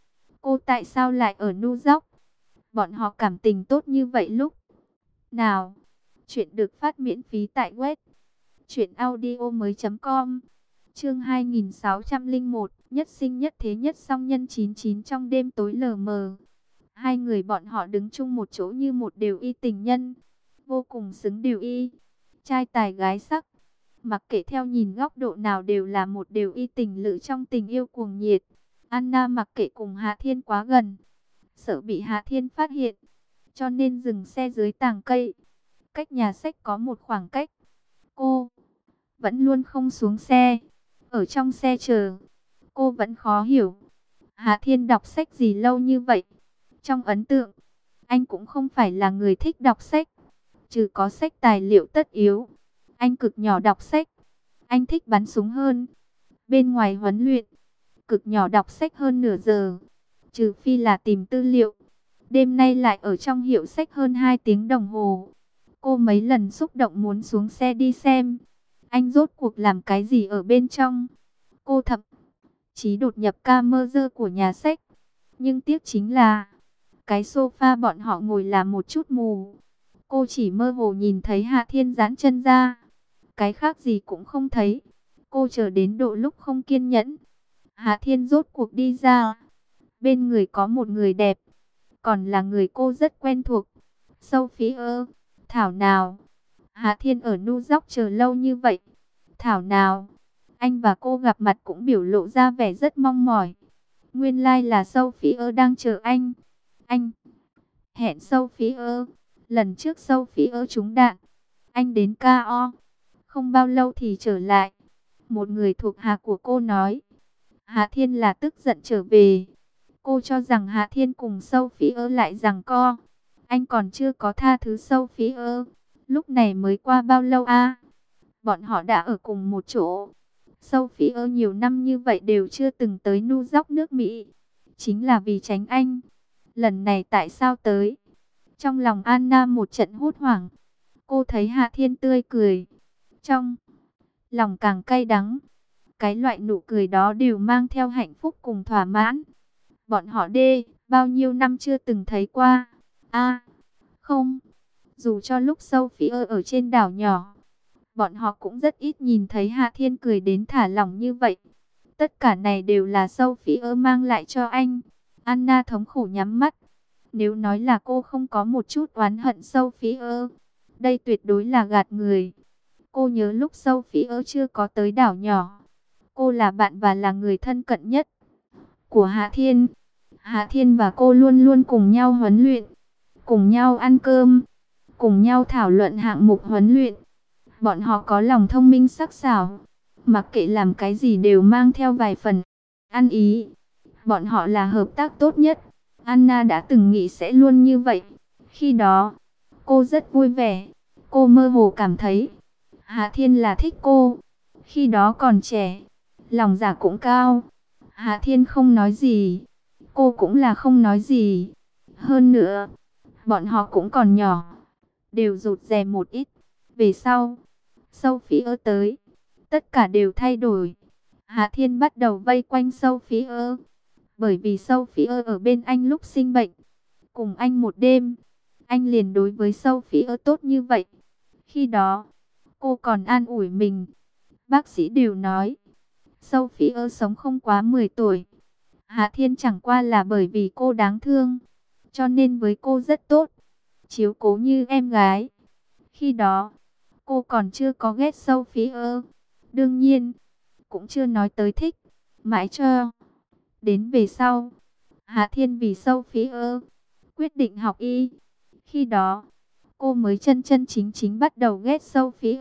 cô tại sao lại ở New York? Bọn họ cảm tình tốt như vậy lúc nào? Chuyện được phát miễn phí tại web truyệnaudiomoi.com. Chương 2601, nhất sinh nhất thế nhất song nhân 99 trong đêm tối lờ mờ. Hai người bọn họ đứng chung một chỗ như một điều y tình nhân, vô cùng xứng điều y. Trai tài gái sắc, mặc kệ theo nhìn góc độ nào đều là một điều y tình lự trong tình yêu cuồng nhiệt. Anna mặc kệ cùng Hạ Thiên quá gần, sợ bị Hạ Thiên phát hiện, cho nên dừng xe dưới tàng cây. Cách nhà sách có một khoảng cách. Cô vẫn luôn không xuống xe, ở trong xe chờ. Cô vẫn khó hiểu, Hạ Thiên đọc sách gì lâu như vậy. Trong ấn tượng, anh cũng không phải là người thích đọc sách. Trừ có sách tài liệu tất yếu, anh cực nhỏ đọc sách. Anh thích bắn súng hơn. Bên ngoài huấn luyện, cực nhỏ đọc sách hơn nửa giờ. Trừ phi là tìm tư liệu. Đêm nay lại ở trong hiệu sách hơn 2 tiếng đồng hồ. Cô mấy lần xúc động muốn xuống xe đi xem anh rốt cuộc làm cái gì ở bên trong. Cô thậm Chí đột nhập camera của nhà sách. Nhưng tiếc chính là cái sofa bọn họ ngồi là một chút mù. Cô chỉ mơ hồ nhìn thấy Hạ Thiên giãn chân ra. Cái khác gì cũng không thấy. Cô chờ đến độ lúc không kiên nhẫn. Hạ Thiên rốt cuộc đi ra. Bên người có một người đẹp. Còn là người cô rất quen thuộc. Sophie ơ. Thảo nào. Hạ Thiên ở New York chờ lâu như vậy. Thảo nào. Anh và cô gặp mặt cũng biểu lộ ra vẻ rất mong mỏi. Nguyên lai là Sophie ơ đang chờ anh. Anh hẹn Sophie ơ. Lần trước Sophie ơ trúng đạn. Anh đến KO. Không bao lâu thì trở lại. Một người thuộc hạ của cô nói. Hạ Thiên là tức giận trở về. Cô cho rằng Hạ Thiên cùng Sophie ơ lại giằng co. Anh còn chưa có tha thứ Sophie ơ. Lúc này mới qua bao lâu à? Bọn họ đã ở cùng một chỗ. Sophie ơ nhiều năm như vậy đều chưa từng tới New York nước Mỹ. Chính là vì tránh anh. Lần này tại sao tới? Trong lòng Anna một trận hốt hoảng. Cô thấy Hạ Thiên tươi cười. Trong lòng càng cay đắng. Cái loại nụ cười đó đều mang theo hạnh phúc cùng thỏa mãn. Bọn họ bao nhiêu năm chưa từng thấy qua. Không. Dù cho lúc Sophie ở trên đảo nhỏ, bọn họ cũng rất ít nhìn thấy Hạ Thiên cười đến thả lỏng như vậy. Tất cả này đều là Sophie mang lại cho anh. Anna thống khổ nhắm mắt. Nếu nói là cô không có một chút oán hận Sophie, đây tuyệt đối là gạt người. Cô nhớ lúc Sophie chưa có tới đảo nhỏ, cô là bạn và là người thân cận nhất của Hạ Thiên. Hạ Thiên và cô luôn luôn cùng nhau huấn luyện, cùng nhau ăn cơm, cùng nhau thảo luận hạng mục huấn luyện. Bọn họ có lòng thông minh sắc sảo, mặc kệ làm cái gì đều mang theo vài phần ăn ý. Bọn họ là hợp tác tốt nhất. Anna đã từng nghĩ sẽ luôn như vậy. Khi đó, cô rất vui vẻ. Cô mơ hồ cảm thấy Hạ Thiên là thích cô. Khi đó còn trẻ, lòng dạ cũng cao. Hạ Thiên không nói gì, cô cũng là không nói gì. Hơn nữa, bọn họ cũng còn nhỏ, đều rụt rè một ít. Về sau, Sophie tới, tất cả đều thay đổi. Hạ Thiên bắt đầu vây quanh Sophie, bởi vì Sophie ở bên anh lúc sinh bệnh, cùng anh một đêm, anh liền đối với Sophie tốt như vậy. Khi đó, cô còn an ủi mình. Bác sĩ đều nói, Sophie sống không quá 10 tuổi. Hạ Thiên chẳng qua là bởi vì cô đáng thương, cho nên với cô rất tốt, chiếu cố như em gái. Khi đó, cô còn chưa có ghét Sophie, đương nhiên, cũng chưa nói tới thích, mãi cho đến về sau, Hạ Thiên vì Sophie quyết định học y. Khi đó, cô mới chân chân chính chính bắt đầu ghét Sophie,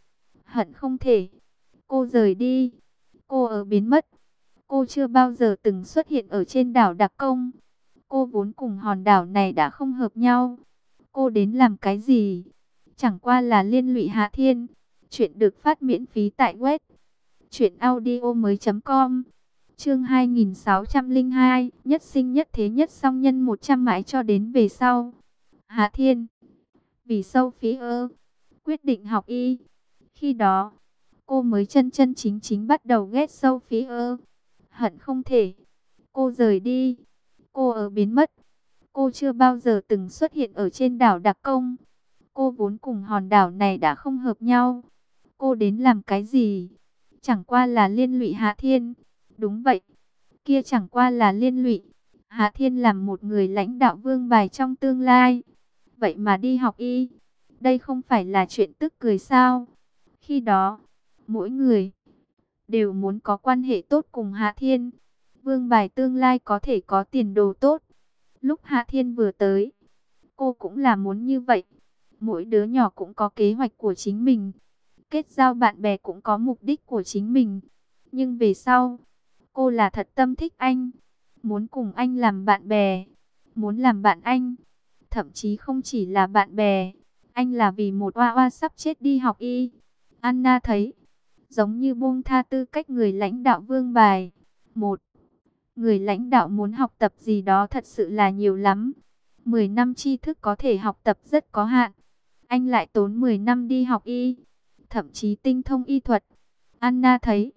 hận không thể cô rời đi, cô ở biến mất. Cô chưa bao giờ từng xuất hiện ở trên đảo Đặc Công. Cô vốn cùng hòn đảo này đã không hợp nhau. Cô đến làm cái gì? Chẳng qua là liên lụy Hạ Thiên. Chuyện được phát miễn phí tại web truyệnaudiomoi.com. Chương 2602, nhất sinh nhất thế nhất song nhân 100 mãi cho đến về sau. Hạ Thiên vì Sophie quyết định học y. Khi đó, cô mới chân chân chính chính bắt đầu ghét Sophie, hận không thể cô rời đi, cô ở biến mất. Cô chưa bao giờ từng xuất hiện ở trên đảo Đặc Công. Cô vốn cùng hòn đảo này đã không hợp nhau. Cô đến làm cái gì? Chẳng qua là liên lụy Hạ Thiên. Đúng vậy, kia chẳng qua là liên lụy. Hạ Thiên làm một người lãnh đạo vương bài trong tương lai, vậy mà đi học y, đây không phải là chuyện tức cười sao? Khi đó, mỗi người đều muốn có quan hệ tốt cùng Hạ Thiên. Vương bài tương lai có thể có tiền đồ tốt. Lúc Hạ Thiên vừa tới, cô cũng là muốn như vậy. Mỗi đứa nhỏ cũng có kế hoạch của chính mình, kết giao bạn bè cũng có mục đích của chính mình. Nhưng về sau, cô là thật tâm thích anh, muốn cùng anh làm bạn bè, muốn làm bạn anh. Thậm chí không chỉ là bạn bè, anh là vì một oa oa sắp chết đi học y. Anna thấy, giống như buông tha tư cách người lãnh đạo vương bài. Một người lãnh đạo muốn học tập gì đó thật sự là nhiều lắm. 10 năm tri thức có thể học tập rất có hạn. Anh lại tốn 10 năm đi học y, thậm chí tinh thông y thuật. Anna thấy,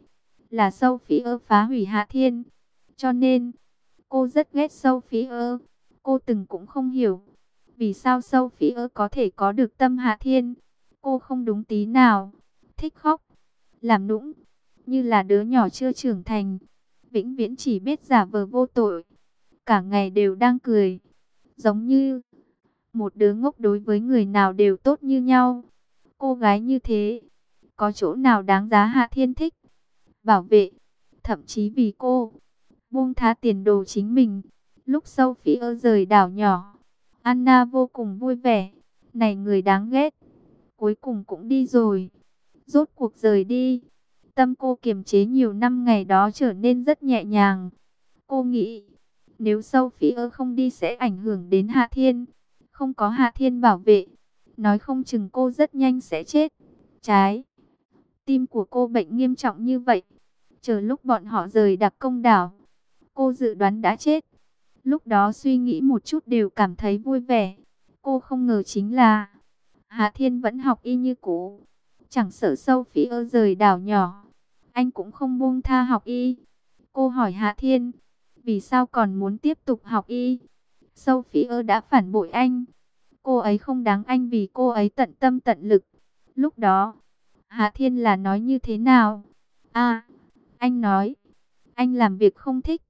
là Sophie phá hủy Hạ Thiên. Cho nên, cô rất ghét Sophie. Cô từng cũng không hiểu, vì sao Sophie có thể có được tâm Hạ Thiên. Cô không đúng tí nào, thích khóc, làm nũng, như là đứa nhỏ chưa trưởng thành, vĩnh viễn chỉ biết giả vờ vô tội, cả ngày đều đang cười, giống như một đứa ngốc đối với người nào đều tốt như nhau. Cô gái như thế, có chỗ nào đáng giá Hạ Thiên thích, bảo vệ, thậm chí vì cô, buông tha tiền đồ chính mình. Lúc Sophie rời đảo nhỏ, Anna vô cùng vui vẻ, này người đáng ghét, cuối cùng cũng đi rồi, rốt cuộc rời đi. Tâm cô kiềm chế nhiều năm ngày đó trở nên rất nhẹ nhàng. Cô nghĩ, nếu Sophie không đi sẽ ảnh hưởng đến Hạ Thiên. Không có Hạ Thiên bảo vệ, nói không chừng cô rất nhanh sẽ chết. Trái tim của cô bệnh nghiêm trọng như vậy, chờ lúc bọn họ rời Đặc Công đảo, cô dự đoán đã chết. Lúc đó suy nghĩ một chút đều cảm thấy vui vẻ. Cô không ngờ chính là Hạ Thiên vẫn học y như cũ, chẳng sợ Sophie rời đảo nhỏ, anh cũng không buông tha học y. Cô hỏi Hạ Thiên, vì sao còn muốn tiếp tục học y? Sophie đã phản bội anh, cô ấy không đáng anh vì cô ấy tận tâm tận lực. Lúc đó, Hạ Thiên là nói như thế nào? À, anh nói, anh làm việc không thích,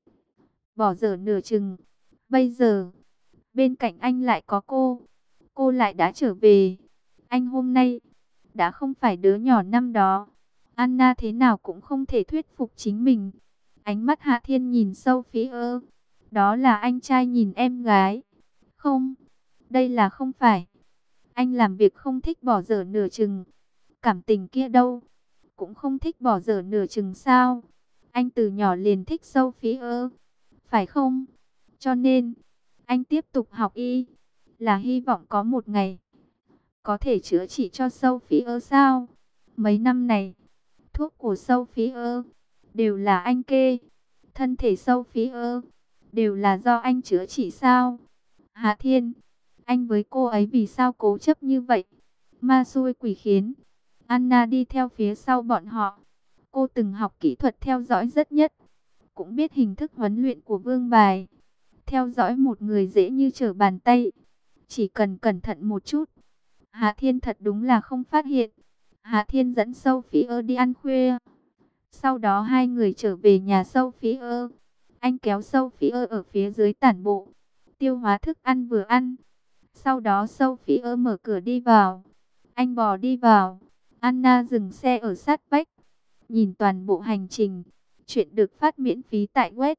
bỏ dở nửa chừng. Bây giờ, bên cạnh anh lại có cô lại đã trở về. Anh hôm nay đã không phải đứa nhỏ năm đó. Anna thế nào cũng không thể thuyết phục chính mình. Ánh mắt Hạ Thiên nhìn Sophie, đó là anh trai nhìn em gái. Không, đây là không phải. Anh làm việc không thích bỏ dở nửa chừng. Cảm tình kia đâu, cũng không thích bỏ dở nửa chừng sao? Anh từ nhỏ liền thích Sophie, phải không? Cho nên, anh tiếp tục học y, là hy vọng có một ngày có thể chữa trị cho Sophie sao? Mấy năm này, thuốc của Sophie đều là anh kê, thân thể Sophie đều là do anh chữa trị sao? Hạ Thiên, anh với cô ấy vì sao cố chấp như vậy? Ma xui quỷ khiến. Anna đi theo phía sau bọn họ. Cô từng học kỹ thuật theo dõi rất nhất, cũng biết hình thức huấn luyện của Vương Bài. Theo dõi một người dễ như trở bàn tay, chỉ cần cẩn thận một chút. Hạ Thiên thật đúng là không phát hiện. Hạ Thiên dẫn Sophie đi ăn khuya. Sau đó hai người trở về nhà Sophie. Anh kéo Sophie ở phía dưới tản bộ, tiêu hóa thức ăn vừa ăn. Sau đó Sophie mở cửa đi vào. Anh bò đi vào. Anna dừng xe ở sát vách, nhìn toàn bộ hành trình. Chuyện được phát miễn phí tại web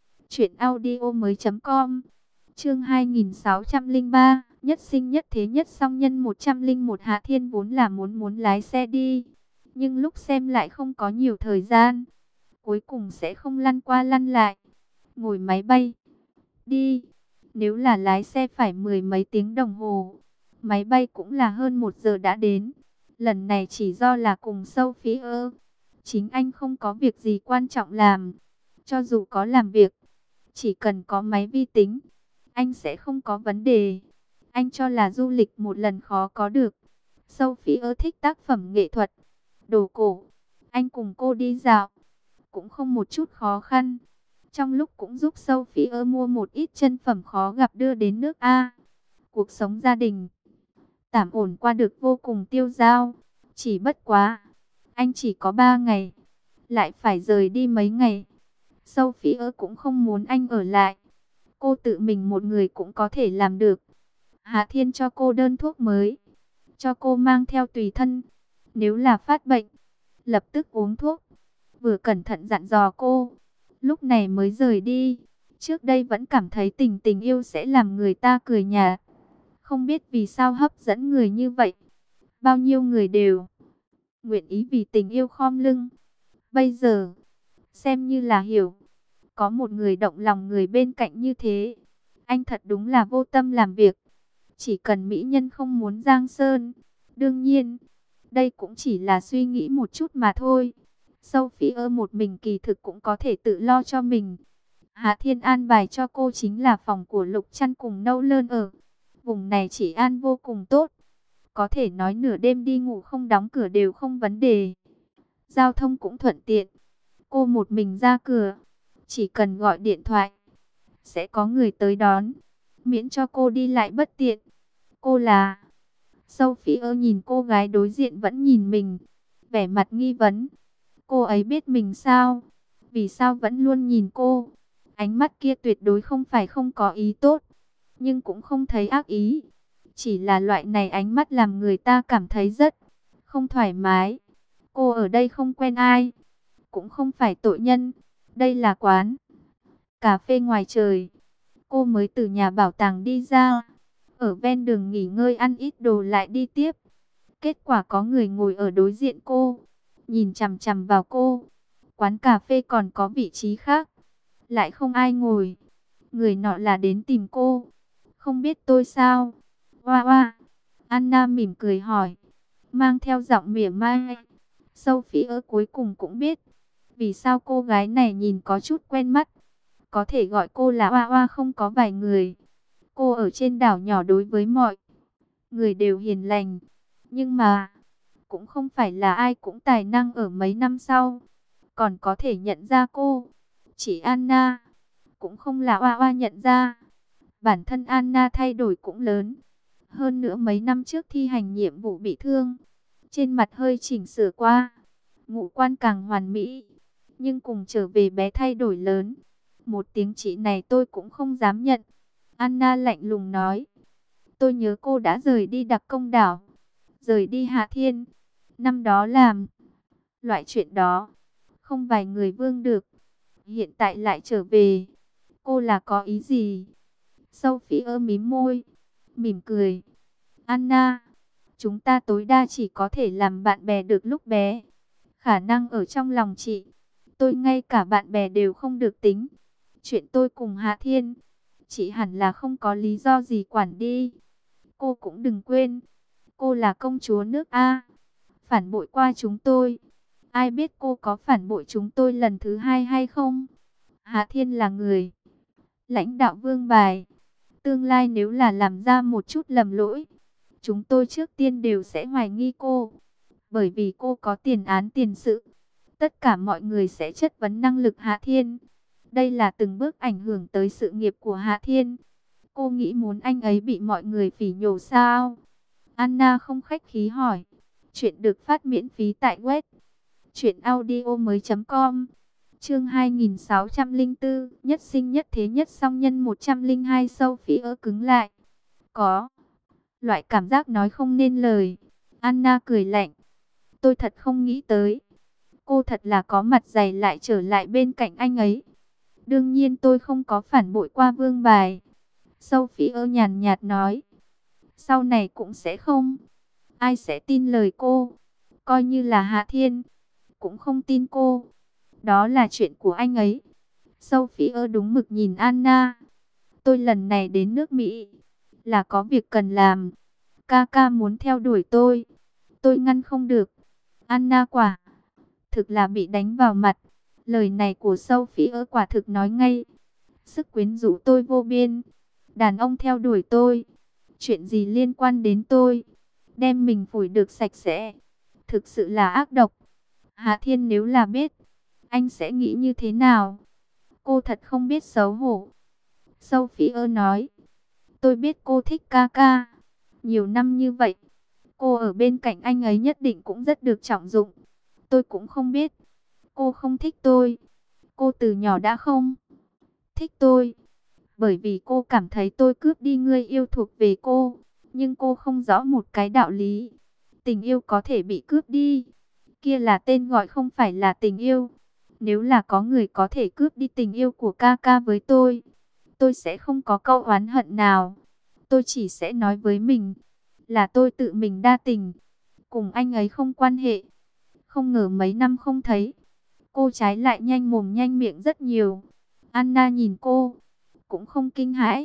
truyệnaudiomoi.com. Chương 2603, nhất sinh nhất thế nhất song nhân 101. Hạ Thiên vốn là muốn lái xe đi, nhưng lúc xem lại không có nhiều thời gian, cuối cùng sẽ không lăn qua lăn lại, ngồi máy bay đi. Nếu là lái xe phải mười mấy tiếng đồng hồ, máy bay cũng là hơn 1 giờ đã đến. Lần này chỉ do là cùng Sophie, chính anh không có việc gì quan trọng làm. Cho dù có làm việc, chỉ cần có máy vi tính, anh sẽ không có vấn đề. Anh cho là du lịch một lần khó có được. Sophie thích tác phẩm nghệ thuật, đồ cổ. Anh cùng cô đi dạo, cũng không một chút khó khăn. Trong lúc cũng giúp Sophie mua một ít chân phẩm khó gặp đưa đến nước A. Cuộc sống gia đình tạm ổn qua được vô cùng tiêu dao. Chỉ bất quá, anh chỉ có 3 ngày, lại phải rời đi mấy ngày. Sophie cũng không muốn anh ở lại. Cô tự mình một người cũng có thể làm được. Hạ Thiên cho cô đơn thuốc mới, cho cô mang theo tùy thân. Nếu là phát bệnh, lập tức uống thuốc. Vừa cẩn thận dặn dò cô, lúc này mới rời đi. Trước đây vẫn cảm thấy tình yêu sẽ làm người ta cười nhạt. Không biết vì sao hấp dẫn người như vậy. Bao nhiêu người đều nguyện ý vì tình yêu khom lưng. Bây giờ, xem như là hiểu. Có một người động lòng người bên cạnh như thế, anh thật đúng là vô tâm làm việc. Chỉ cần mỹ nhân không muốn giang sơn. Đương nhiên, đây cũng chỉ là suy nghĩ một chút mà thôi. Sophie một mình kỳ thực cũng có thể tự lo cho mình. Hạ Thiên an bài cho cô chính là phòng của Lục Trăn cùng Nâu Lơn ở. Vùng này chỉ an vô cùng tốt, có thể nói nửa đêm đi ngủ không đóng cửa đều không vấn đề. Giao thông cũng thuận tiện, Cô một mình ra cửa, chỉ cần gọi điện thoại, sẽ có người tới đón, miễn cho cô đi lại bất tiện. Cô là... Sophie nhìn cô gái đối diện vẫn nhìn mình, vẻ mặt nghi vấn. Cô ấy biết mình sao? Vì sao vẫn luôn nhìn cô? Ánh mắt kia tuyệt đối không phải không có ý tốt, nhưng cũng không thấy ác ý. Chỉ là loại này ánh mắt làm người ta cảm thấy rất không thoải mái. Cô ở đây không quen ai, cũng không phải tội nhân. Đây là quán cà phê ngoài trời. Cô mới từ nhà bảo tàng đi ra, ở ven đường nghỉ ngơi ăn ít đồ lại đi tiếp. Kết quả có người ngồi ở đối diện cô, nhìn chằm chằm vào cô. Quán cà phê còn có vị trí khác, lại không ai ngồi. Người nọ là đến tìm cô. Không biết tôi sao? Hoa hoa. Anna mỉm cười hỏi, mang theo giọng mỉa mai. Sophie cuối cùng cũng biết vì sao cô gái này nhìn có chút quen mắt. Có thể gọi cô là Hoa Hoa không có vài người. Cô ở trên đảo nhỏ đối với mọi người đều hiền lành, nhưng mà cũng không phải là ai cũng tài năng ở mấy năm sau còn có thể nhận ra cô. Chỉ Anna cũng không là Hoa Hoa nhận ra. Bản thân Anna thay đổi cũng lớn. Hơn nữa mấy năm trước thi hành nhiệm vụ bị thương, trên mặt hơi chỉnh sửa qua, ngũ quan càng hoàn mỹ. Nhưng cùng trở về bé thay đổi lớn. Một tiếng chị này tôi cũng không dám nhận. Anna lạnh lùng nói. Tôi nhớ cô đã rời đi Đặc Công Đảo, rời đi Hạ Thiên. Năm đó làm loại chuyện đó, không vài người vương được. Hiện tại lại trở về. Cô là có ý gì? Sophie mím môi, mỉm cười. Anna, chúng ta tối đa chỉ có thể làm bạn bè được lúc bé. Khả năng ở trong lòng chị, tôi ngay cả bạn bè đều không được tính. Chuyện tôi cùng Hạ Thiên, chị hẳn là không có lý do gì quản đi. Cô cũng đừng quên, cô là công chúa nước A, phản bội qua chúng tôi. Ai biết cô có phản bội chúng tôi lần thứ hai hay không? Hạ Thiên là người lãnh đạo vương bài. Tương lai nếu là làm ra một chút lầm lỗi, chúng tôi trước tiên đều sẽ hoài nghi cô. Bởi vì cô có tiền án tiền sự, tất cả mọi người sẽ chất vấn năng lực Hạ Thiên. Đây là từng bước ảnh hưởng tới sự nghiệp của Hạ Thiên. Cô nghĩ muốn anh ấy bị mọi người phỉ nhổ sao? Anna không khách khí hỏi. Chuyện được phát miễn phí tại web truyệnaudiomoi.com. Chương 2604, nhất sinh nhất thế nhất song nhân 102. Sophie cứng lại. Có loại cảm giác nói không nên lời. Anna cười lạnh. Tôi thật không nghĩ tới. Cô thật là có mặt dày lại trở lại bên cạnh anh ấy. Đương nhiên tôi không có phản bội qua vương bài. Sophie nhàn nhạt nói. Sau này cũng sẽ không. Ai sẽ tin lời cô? Coi như là Hạ Thiên cũng không tin cô. Đó là chuyện của anh ấy. Sophie đúng mực nhìn Anna. Tôi lần này đến nước Mỹ là có việc cần làm. Kaka muốn theo đuổi tôi ngăn không được. Anna quả thực là bị đánh vào mặt. Lời này của Sophie quả thực nói ngay. Sức quyến rũ tôi vô biên. Đàn ông theo đuổi tôi, chuyện gì liên quan đến tôi? Đem mình phủi được sạch sẽ, thực sự là ác độc. Hạ Thiên nếu là biết, anh sẽ nghĩ như thế nào? Cô thật không biết xấu hổ. Sophie nói. Tôi biết cô thích Kaka. Nhiều năm như vậy, cô ở bên cạnh anh ấy nhất định cũng rất được trọng dụng. Tôi cũng không biết cô không thích tôi. Cô từ nhỏ đã không thích tôi, bởi vì cô cảm thấy tôi cướp đi người yêu thuộc về cô. Nhưng cô không rõ một cái đạo lý. Tình yêu có thể bị cướp đi, kia là tên gọi không phải là tình yêu. Nếu là có người có thể cướp đi tình yêu của Kaka với tôi sẽ không có câu oán hận nào. Tôi chỉ sẽ nói với mình là tôi tự mình đa tình, cùng anh ấy không quan hệ. Không ngờ mấy năm không thấy, cô trái lại nhanh mồm nhanh miệng rất nhiều. Anna nhìn cô, cũng không kinh hãi.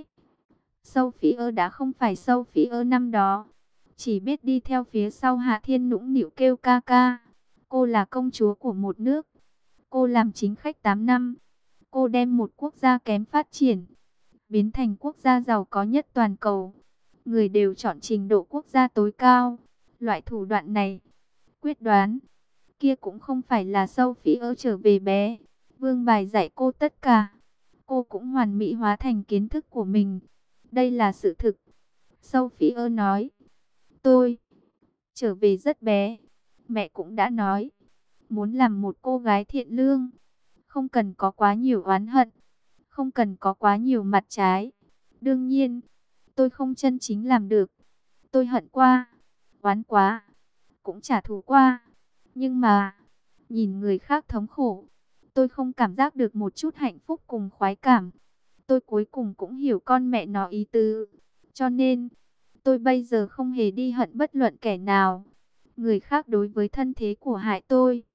Sophie đã không phải Sophie năm đó, chỉ biết đi theo phía sau Hạ Thiên nũng nịu kêu Kaka. Cô là công chúa của một nước. Cô làm chính khách 8 năm. Cô đem một quốc gia kém phát triển, biến thành quốc gia giàu có nhất toàn cầu. Người đều chọn trình độ quốc gia tối cao. Loại thủ đoạn này, quyết đoán, Kia cũng không phải là Sophie trở về bé. Vương Bài dạy cô tất cả. Cô cũng hoàn mỹ hóa thành kiến thức của mình. Đây là sự thực. Sophie nói. Tôi trở về rất bé. Mẹ cũng đã nói. Muốn làm một cô gái thiện lương. Không cần có quá nhiều oán hận. Không cần có quá nhiều mặt trái. Đương nhiên, tôi không chân chính làm được. Tôi hận qua, oán quá, cũng trả thù qua. Nhưng mà, nhìn người khác thống khổ, tôi không cảm giác được một chút hạnh phúc cùng khoái cảm. Tôi cuối cùng cũng hiểu con mẹ nó ý tứ. Cho nên, tôi bây giờ không hề đi hận bất luận kẻ nào. Người khác đối với thân thế của hại tôi,